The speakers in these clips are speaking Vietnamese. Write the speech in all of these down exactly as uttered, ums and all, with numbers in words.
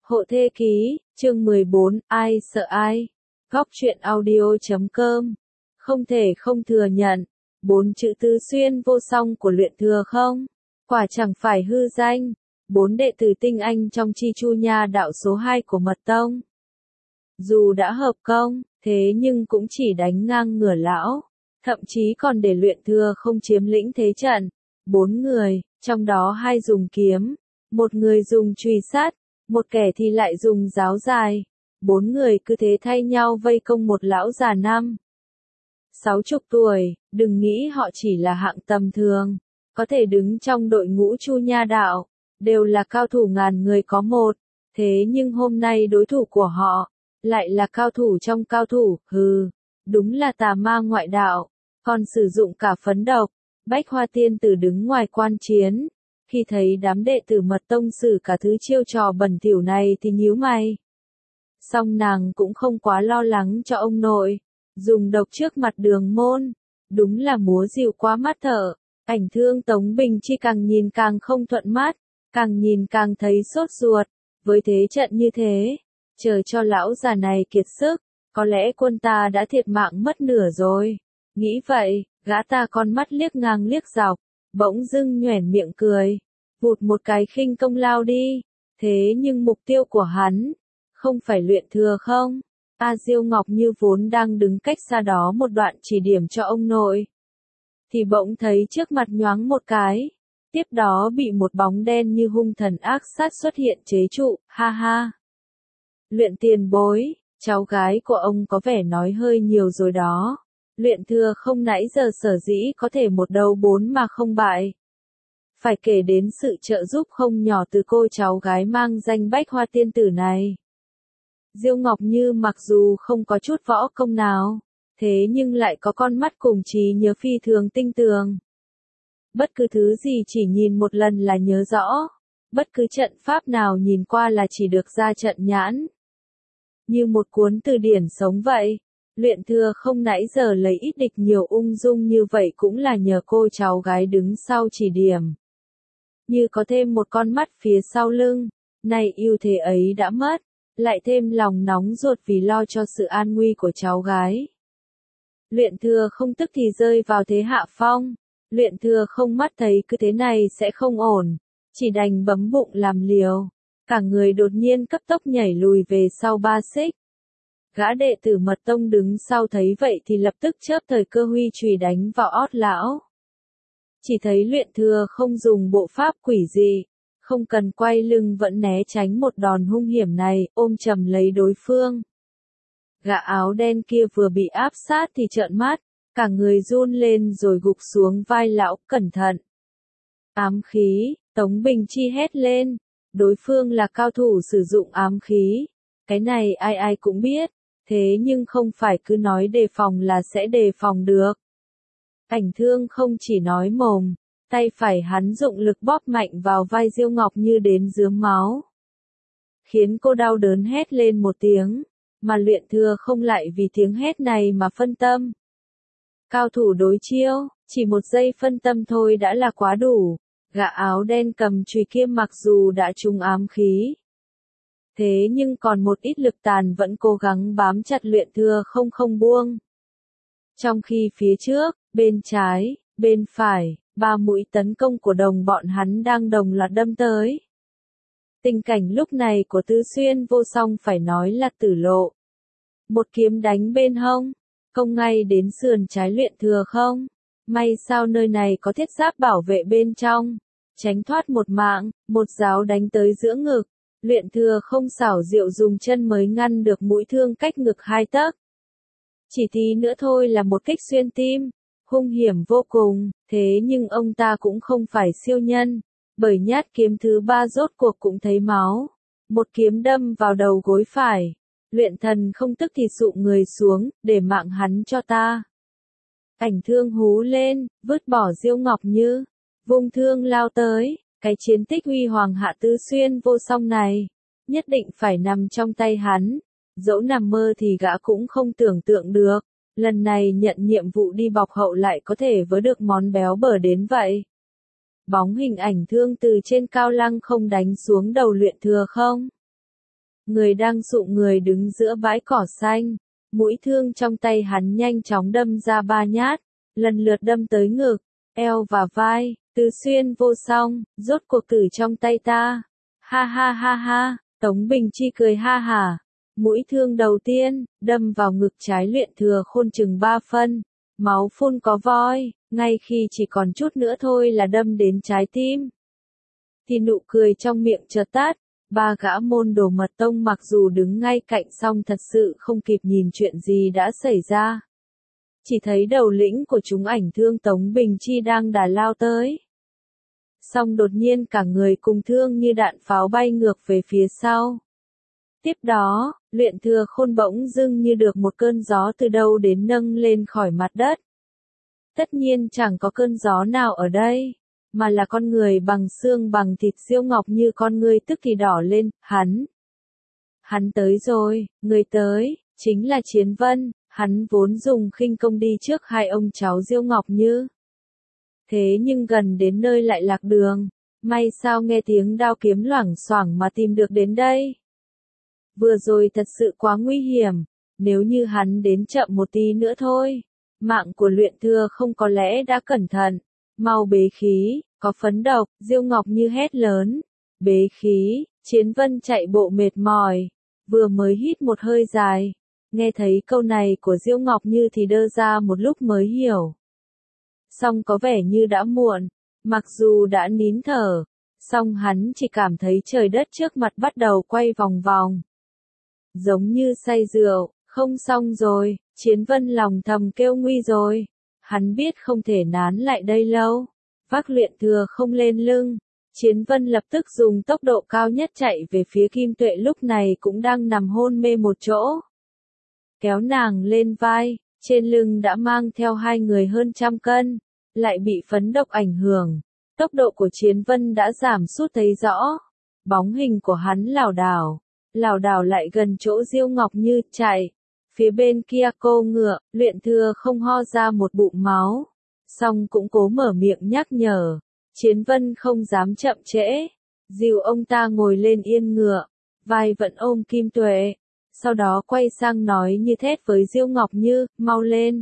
Hộ Thê Ký, chương mười bốn, ai sợ ai? Góc truyện audio.com. Không thể không thừa nhận, bốn chữ tứ xuyên vô song của Luyện Thừa không? Quả chẳng phải hư danh, bốn đệ tử tinh anh trong Chi Chu Nha đạo số hai của Mật Tông. Dù đã hợp công, thế nhưng cũng chỉ đánh ngang ngửa lão, thậm chí còn để Luyện Thừa không chiếm lĩnh thế trận. Bốn người, trong đó hai dùng kiếm, một người dùng chùy sắt, một kẻ thì lại dùng giáo dài. Bốn người cứ thế thay nhau vây công một lão già năm sáu chục tuổi, đừng nghĩ họ chỉ là hạng tầm thường, có thể đứng trong đội ngũ Chu Nha đạo, đều là cao thủ ngàn người có một, thế nhưng hôm nay đối thủ của họ, lại là cao thủ trong cao thủ, hừ, đúng là tà ma ngoại đạo, còn sử dụng cả phấn độc. Bách Hoa Tiên Tử đứng ngoài quan chiến, khi thấy đám đệ tử Mật Tông xử cả thứ chiêu trò bẩn thỉu này thì nhíu mày. Song nàng cũng không quá lo lắng cho ông nội, dùng độc trước mặt Đường Môn, đúng là múa dịu quá mắt thở. Ảnh Thương Tống Bình Chi càng nhìn càng không thuận mắt, càng nhìn càng thấy sốt ruột, với thế trận như thế, chờ cho lão già này kiệt sức, có lẽ quân ta đã thiệt mạng mất nửa rồi. Nghĩ vậy, gã ta con mắt liếc ngang liếc dọc, bỗng dưng nhoẻn miệng cười, vụt một cái khinh công lao đi, thế nhưng mục tiêu của hắn, không phải Luyện Thừa không? A Diêu Ngọc Như vốn đang đứng cách xa đó một đoạn chỉ điểm cho ông nội, thì bỗng thấy trước mặt nhoáng một cái, tiếp đó bị một bóng đen như hung thần ác sát xuất hiện chế trụ, ha ha. Luyện tiền bối, cháu gái của ông có vẻ nói hơi nhiều rồi đó. Luyện Thừa không nãy giờ sở dĩ có thể một đấu bốn mà không bại. Phải kể đến sự trợ giúp không nhỏ từ cô cháu gái mang danh Bách Hoa Tiên Tử này. Diêu Ngọc Như mặc dù không có chút võ công nào, thế nhưng lại có con mắt cùng trí nhớ phi thường tinh tường. Bất cứ thứ gì chỉ nhìn một lần là nhớ rõ, bất cứ trận pháp nào nhìn qua là chỉ được ra trận nhãn. Như một cuốn từ điển sống vậy. Luyện Thừa không nãy giờ lấy ít địch nhiều ung dung như vậy cũng là nhờ cô cháu gái đứng sau chỉ điểm. Như có thêm một con mắt phía sau lưng, này ưu thế ấy đã mất, lại thêm lòng nóng ruột vì lo cho sự an nguy của cháu gái. Luyện Thừa không tức thì rơi vào thế hạ phong, Luyện Thừa không mắt thấy cứ thế này sẽ không ổn, chỉ đành bấm bụng làm liều, cả người đột nhiên cấp tốc nhảy lùi về sau ba xích. Gã đệ tử Mật Tông đứng sau thấy vậy thì lập tức chớp thời cơ huy chùy đánh vào ót lão. Chỉ thấy Luyện Thừa không dùng bộ pháp quỷ gì, không cần quay lưng vẫn né tránh một đòn hung hiểm này, ôm chầm lấy đối phương. Gã áo đen kia vừa bị áp sát thì trợn mắt, cả người run lên rồi gục xuống vai lão, cẩn thận. Ám khí, Tống Bình Chi hét lên, đối phương là cao thủ sử dụng ám khí, cái này ai ai cũng biết. Thế nhưng không phải cứ nói đề phòng là sẽ đề phòng được. Ảnh Thương không chỉ nói mồm, tay phải hắn dụng lực bóp mạnh vào vai Diêu Ngọc Như đến rướm máu. Khiến cô đau đớn hét lên một tiếng, mà Luyện Thừa không lại vì tiếng hét này mà phân tâm. Cao thủ đối chiêu, chỉ một giây phân tâm thôi đã là quá đủ, gã áo đen cầm chùy kia mặc dù đã trúng ám khí. Thế nhưng còn một ít lực tàn vẫn cố gắng bám chặt Luyện Thừa không không buông. Trong khi phía trước, bên trái, bên phải, ba mũi tấn công của đồng bọn hắn đang đồng loạt đâm tới. Tình cảnh lúc này của Tứ Xuyên vô song phải nói là tử lộ. Một kiếm đánh bên hông, công ngay đến sườn trái Luyện Thừa không. May sao nơi này có thiết giáp bảo vệ bên trong, tránh thoát một mạng, một giáo đánh tới giữa ngực. Luyện Thừa không xảo diệu dùng chân mới ngăn được mũi thương cách ngực hai tấc. Chỉ tí nữa thôi là một kích xuyên tim, hung hiểm vô cùng, thế nhưng ông ta cũng không phải siêu nhân, bởi nhát kiếm thứ ba rốt cuộc cũng thấy máu. Một kiếm đâm vào đầu gối phải, Luyện Thần không tức thì sụp người xuống, để mạng hắn cho ta. Ảnh Thương hú lên, vứt bỏ Diêu Ngọc Như, vung thương lao tới. Cái chiến tích huy hoàng hạ Tứ Xuyên vô song này, nhất định phải nằm trong tay hắn, dẫu nằm mơ thì gã cũng không tưởng tượng được, lần này nhận nhiệm vụ đi bọc hậu lại có thể vớ được món béo bở đến vậy. Bóng hình Ảnh Thương từ trên cao lăng không đánh xuống đầu Luyện Thừa không. Người đang dụ người đứng giữa bãi cỏ xanh. Mũi thương trong tay hắn nhanh chóng đâm ra ba nhát, lần lượt đâm tới ngực, eo và vai. Tứ xuyên vô song, rốt cuộc tử trong tay ta. Ha ha ha ha, Tống Bình Chi cười ha hả. Mũi thương đầu tiên, đâm vào ngực trái Luyện Thừa Khôn chừng ba phân. Máu phun có voi, ngay khi chỉ còn chút nữa thôi là đâm đến trái tim. Thì nụ cười trong miệng chợt tắt. Ba gã môn đồ mật tông mặc dù đứng ngay cạnh song thật sự không kịp nhìn chuyện gì đã xảy ra. Chỉ thấy đầu lĩnh của chúng ảnh thương Tống Bình Chi đang đà lao tới. Song đột nhiên cả người cùng thương như đạn pháo bay ngược về phía sau. Tiếp đó, Luyện Thừa Khôn bỗng dưng như được một cơn gió từ đâu đến nâng lên khỏi mặt đất. Tất nhiên chẳng có cơn gió nào ở đây, mà là con người bằng xương bằng thịt siêu ngọc như con ngươi tức thì đỏ lên, hắn. Hắn tới rồi, người tới, chính là Chiến Vân, hắn vốn dùng khinh công đi trước hai ông cháu Diêu Ngọc Như. Thế nhưng gần đến nơi lại lạc đường, may sao nghe tiếng đao kiếm loảng xoảng mà tìm được đến đây. Vừa rồi thật sự quá nguy hiểm, nếu như hắn đến chậm một tí nữa thôi, mạng của Luyện Thừa không có lẽ đã cẩn thận. Mau bế khí, có phấn độc, Diêu Ngọc Như hét lớn. Bế khí, Chiến Vân chạy bộ mệt mỏi, vừa mới hít một hơi dài, nghe thấy câu này của Diêu Ngọc Như thì đơ ra một lúc mới hiểu. Song có vẻ như đã muộn, mặc dù đã nín thở, song hắn chỉ cảm thấy trời đất trước mặt bắt đầu quay vòng vòng. Giống như say rượu, không xong rồi, Chiến Vân lòng thầm kêu nguy rồi. Hắn biết không thể nán lại đây lâu. Vác Luyện Thừa không lên lưng. Chiến Vân lập tức dùng tốc độ cao nhất chạy về phía Kim Tuệ lúc này cũng đang nằm hôn mê một chỗ. Kéo nàng lên vai, trên lưng đã mang theo hai người hơn trăm cân, lại bị phấn độc ảnh hưởng. Tốc độ của Chiến Vân đã giảm sút thấy rõ. Bóng hình của hắn lảo đảo, lảo đảo lại gần chỗ Diêu Ngọc Như chạy. Phía bên kia cô ngựa, Luyện Thừa không ho ra một bụng máu. Song cũng cố mở miệng nhắc nhở. Chiến Vân không dám chậm trễ. Dìu ông ta ngồi lên yên ngựa. Vai vẫn ôm Kim Tuệ. Sau đó quay sang nói như thét với Diêu Ngọc Như, mau lên.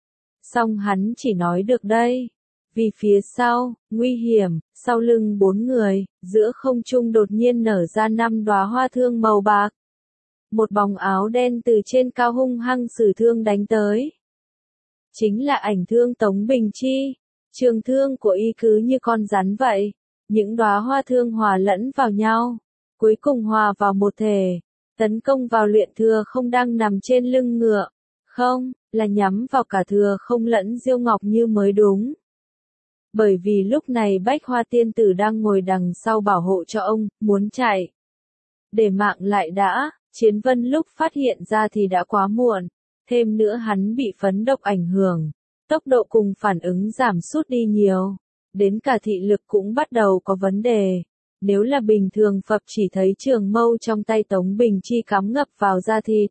Song hắn chỉ nói được đây. Vì phía sau, nguy hiểm, sau lưng bốn người, giữa không trung đột nhiên nở ra năm đóa hoa thương màu bạc. Một bóng áo đen từ trên cao hung hăng sử thương đánh tới. Chính là ảnh thương Tống Bình Chi. Trường thương của y cứ như con rắn vậy. Những đóa hoa thương hòa lẫn vào nhau. Cuối cùng hòa vào một thể. Tấn công vào Luyện Thừa không đang nằm trên lưng ngựa. Không, là nhắm vào cả Thừa không lẫn Diêu Ngọc Như mới đúng. Bởi vì lúc này Bách Hoa Tiên Tử đang ngồi đằng sau bảo hộ cho ông, muốn chạy. Để mạng lại đã. Chiến Vân lúc phát hiện ra thì đã quá muộn, thêm nữa hắn bị phấn độc ảnh hưởng, tốc độ cùng phản ứng giảm sút đi nhiều, đến cả thị lực cũng bắt đầu có vấn đề. Nếu là bình thường Phập chỉ thấy trường mâu trong tay Tống Bình Chi cắm ngập vào da thịt.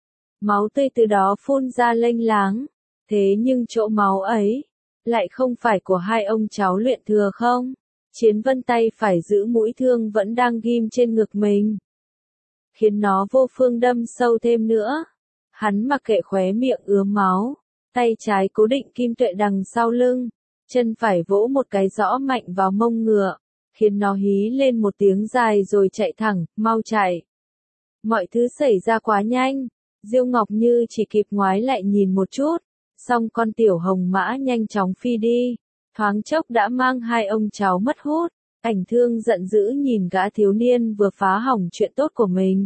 Máu tươi từ đó phun ra lênh láng, thế nhưng chỗ máu ấy, lại không phải của hai ông cháu Luyện Thừa không? Chiến Vân tay phải giữ mũi thương vẫn đang ghim trên ngực mình, khiến nó vô phương đâm sâu thêm nữa. Hắn mặc kệ khóe miệng ứa máu, tay trái cố định Kim Tuệ đằng sau lưng, chân phải vỗ một cái rõ mạnh vào mông ngựa, khiến nó hí lên một tiếng dài rồi chạy thẳng, mau chạy. Mọi thứ xảy ra quá nhanh, Diêu Ngọc Như chỉ kịp ngoái lại nhìn một chút, xong con tiểu hồng mã nhanh chóng phi đi, thoáng chốc đã mang hai ông cháu mất hút. Ảnh thương giận dữ nhìn gã thiếu niên vừa phá hỏng chuyện tốt của mình.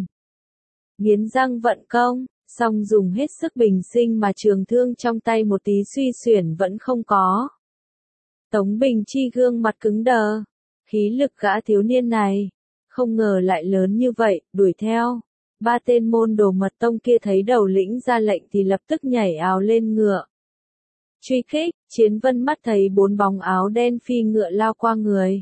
Nghiến răng vận công, song dùng hết sức bình sinh mà trường thương trong tay một tí suy xuyển vẫn không có. Tống Bình Chi gương mặt cứng đờ, khí lực gã thiếu niên này, không ngờ lại lớn như vậy, đuổi theo. Ba tên môn đồ mật tông kia thấy đầu lĩnh ra lệnh thì lập tức nhảy ào lên ngựa. Truy kích, Chiến Vân mắt thấy bốn bóng áo đen phi ngựa lao qua người.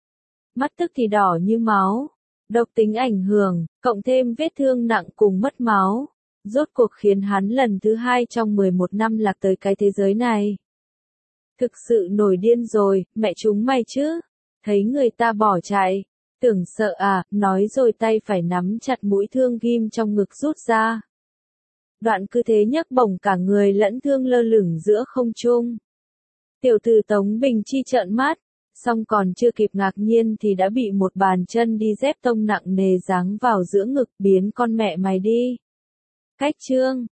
Mắt tức thì đỏ như máu, độc tính ảnh hưởng, cộng thêm vết thương nặng cùng mất máu, rốt cuộc khiến hắn lần thứ hai trong mười một năm lạc tới cái thế giới này. Thực sự nổi điên rồi, mẹ chúng mày chứ, thấy người ta bỏ chạy, Tưởng sợ à, nói rồi tay phải nắm chặt mũi thương ghim trong ngực rút ra. Đoạn cứ thế nhấc bổng cả người lẫn thương lơ lửng giữa không trung. Tiểu tử Tống Bình Chi trợn mắt, xong còn chưa kịp ngạc nhiên thì đã bị một bàn chân đi dép tông nặng nề giáng vào giữa ngực, biến con mẹ mày đi. Cách chương